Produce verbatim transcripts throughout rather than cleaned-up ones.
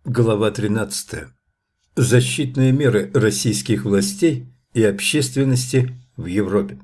Глава тринадцатая. Защитные меры российских властей и общественности в Европе.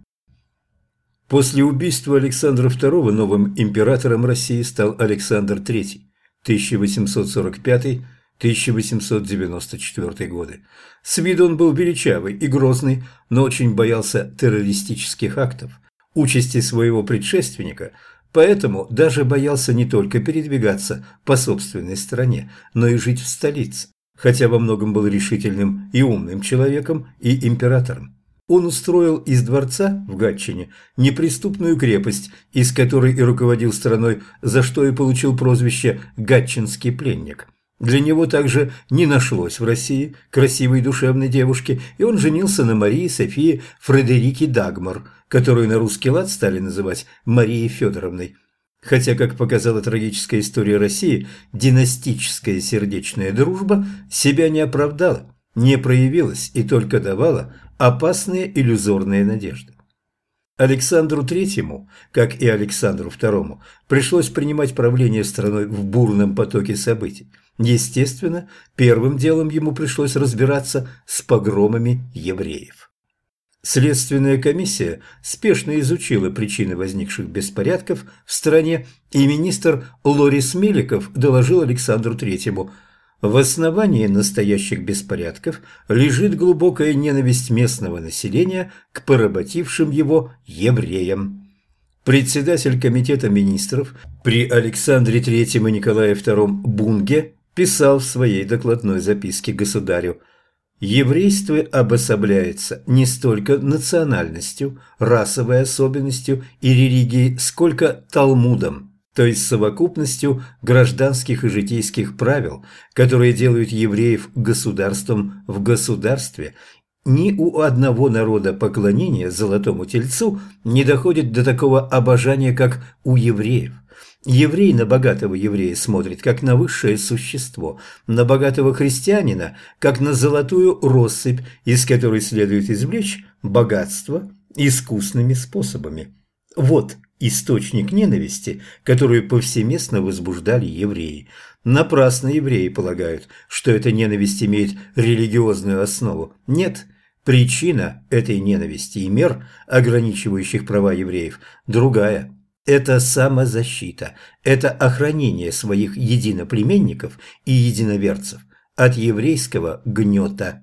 После убийства Александра второго новым императором России стал Александр третий, тысяча восемьсот сорок пятый — тысяча восемьсот девяносто четвёртый годы. С виду он был величавый и грозный, но очень боялся террористических актов, участи своего предшественника. Поэтому даже боялся не только передвигаться по собственной стране, но и жить в столице, хотя во многом был решительным и умным человеком и императором. Он устроил из дворца в Гатчине неприступную крепость, из которой и руководил страной, за что и получил прозвище «Гатчинский пленник». Для него также не нашлось в России красивой душевной девушки, и он женился на Марии Софии Фредерике Дагмар, которую на русский лад стали называть Марией Федоровной. Хотя, как показала трагическая история России, династическая сердечная дружба себя не оправдала, не проявилась и только давала опасные иллюзорные надежды. Александру третьему, как и Александру второму, пришлось принимать правление страной в бурном потоке событий. Естественно, первым делом ему пришлось разбираться с погромами евреев. Следственная комиссия спешно изучила причины возникших беспорядков в стране, и министр Лорис Меликов доложил Александру третьему: в основании настоящих беспорядков лежит глубокая ненависть местного населения к поработившим его евреям. Председатель комитета министров при Александре третьем и Николае втором Бунге писал в своей докладной записке государю: «Еврейство обособляется не столько национальностью, расовой особенностью и религией, сколько Талмудом, то есть совокупностью гражданских и житейских правил, которые делают евреев государством в государстве. Ни у одного народа поклонение золотому тельцу не доходит до такого обожания, как у евреев. Еврей на богатого еврея смотрит как на высшее существо, на богатого христианина как на золотую россыпь, из которой следует извлечь богатство искусными способами. Вот источник ненависти, которую повсеместно возбуждали евреи. Напрасно евреи полагают, что эта ненависть имеет религиозную основу. Нет, причина этой ненависти и мер, ограничивающих права евреев, другая. Это самозащита, это охранение своих единоплеменников и единоверцев от еврейского гнета.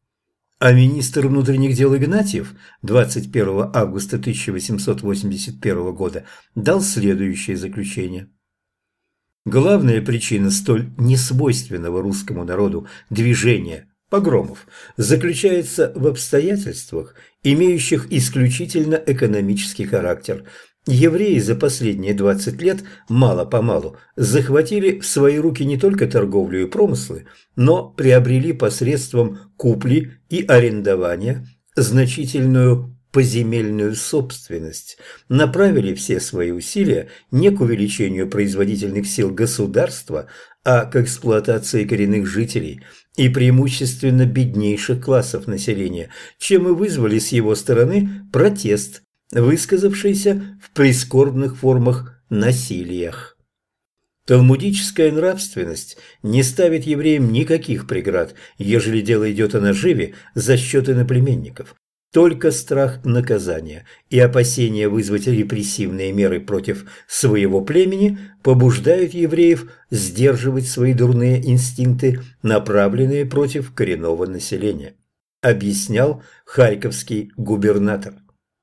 А министр внутренних дел Игнатьев двадцать первого августа тысяча восемьсот восемьдесят первого года дал следующее заключение. Главная причина столь несвойственного русскому народу движения погромов заключается в обстоятельствах, имеющих исключительно экономический характер. Евреи за последние двадцать лет мало-помалу захватили в свои руки не только торговлю и промыслы, но приобрели посредством купли и арендования значительную поземельную собственность, направили все свои усилия не к увеличению производительных сил государства, а к эксплуатации коренных жителей и преимущественно беднейших классов населения, чем и вызвали с его стороны протест, высказавшийся в прискорбных формах насилиях. Талмудическая нравственность не ставит евреям никаких преград, ежели дело идет о наживе за счет иноплеменников. Только страх наказания и опасение вызвать репрессивные меры против своего племени побуждают евреев сдерживать свои дурные инстинкты, направленные против коренного населения, объяснял харьковский губернатор.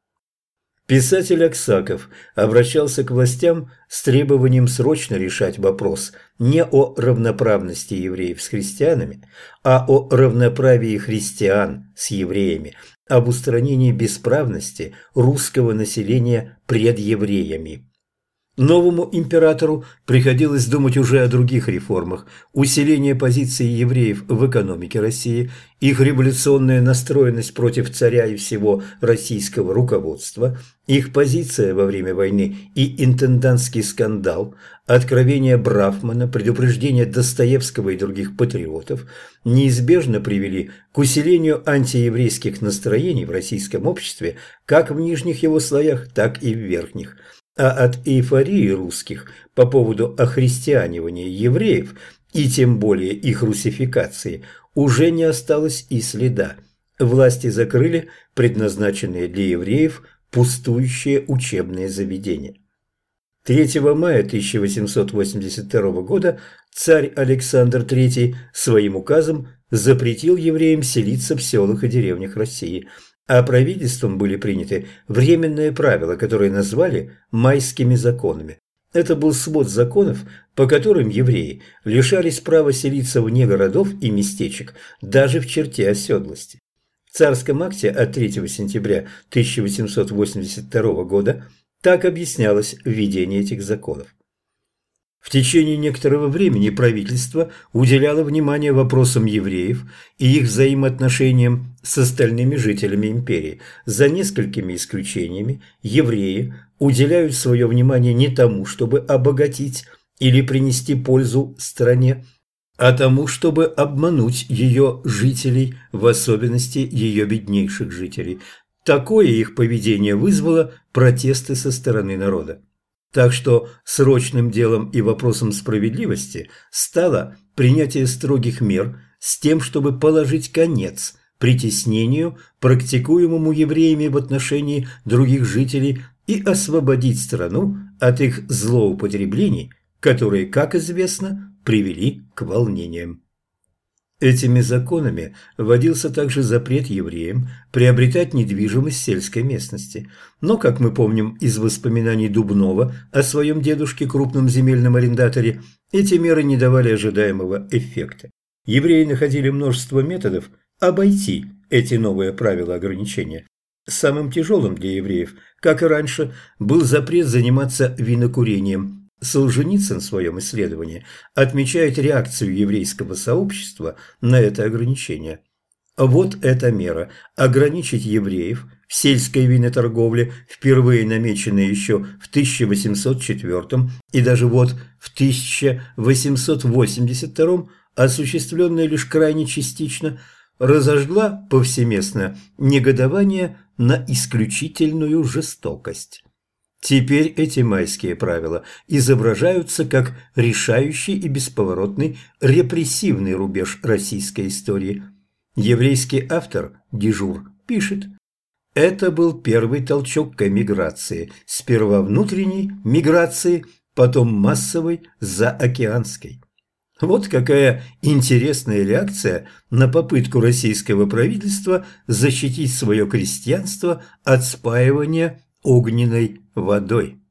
Писатель Аксаков обращался к властям с требованием срочно решать вопрос не о равноправности евреев с христианами, а о равноправии христиан с евреями, об устранении бесправности русского населения пред евреями. Новому императору приходилось думать уже о других реформах: усиление позиции евреев в экономике России, их революционная настроенность против царя и всего российского руководства, их позиция во время войны и интендантский скандал, откровения Брафмана, предупреждения Достоевского и других патриотов неизбежно привели к усилению антиеврейских настроений в российском обществе как в нижних его слоях, так и в верхних. А от эйфории русских по поводу охристианивания евреев и тем более их русификации, уже не осталось и следа. Власти закрыли предназначенные для евреев пустующие учебные заведения. третьего мая тысяча восемьсот восемьдесят второго года царь Александр третий своим указом запретил евреям селиться в селах и деревнях России, а правительством были приняты временные правила, которые назвали «майскими законами». Это был свод законов, по которым евреи лишались права селиться вне городов и местечек, даже в черте оседлости. В царском акте от третьего сентября тысяча восемьсот восемьдесят второго года так объяснялось введение этих законов. В течение некоторого времени правительство уделяло внимание вопросам евреев и их взаимоотношениям с остальными жителями империи. За несколькими исключениями евреи уделяют свое внимание не тому, чтобы обогатить или принести пользу стране, а тому, чтобы обмануть ее жителей, в особенности ее беднейших жителей. Такое их поведение вызвало протесты со стороны народа. Так что срочным делом и вопросом справедливости стало принятие строгих мер с тем, чтобы положить конец притеснению, практикуемому евреями в отношении других жителей, и освободить страну от их злоупотреблений, которые, как известно, привели к волнениям. Этими законами вводился также запрет евреям приобретать недвижимость в сельской местности. Но, как мы помним из воспоминаний Дубнова о своем дедушке, крупном земельном арендаторе, эти меры не давали ожидаемого эффекта. Евреи находили множество методов обойти эти новые правила ограничения. Самым тяжелым для евреев, как и раньше, был запрет заниматься винокурением. Солженицын в своем исследовании отмечает реакцию еврейского сообщества на это ограничение. Вот эта мера – ограничить евреев в сельской виноторговле, впервые намеченная еще в тысяча восемьсот четвёртом и даже вот в тысяча восемьсот восемьдесят втором, осуществленная лишь крайне частично, разожгла повсеместно негодование на исключительную жестокость. Теперь эти майские правила изображаются как решающий и бесповоротный репрессивный рубеж российской истории. Еврейский автор Дежур пишет: это был первый толчок к эмиграции, сперва внутренней миграции, потом массовой заокеанской. Вот какая интересная реакция на попытку российского правительства защитить свое крестьянство от спаивания огненной водой.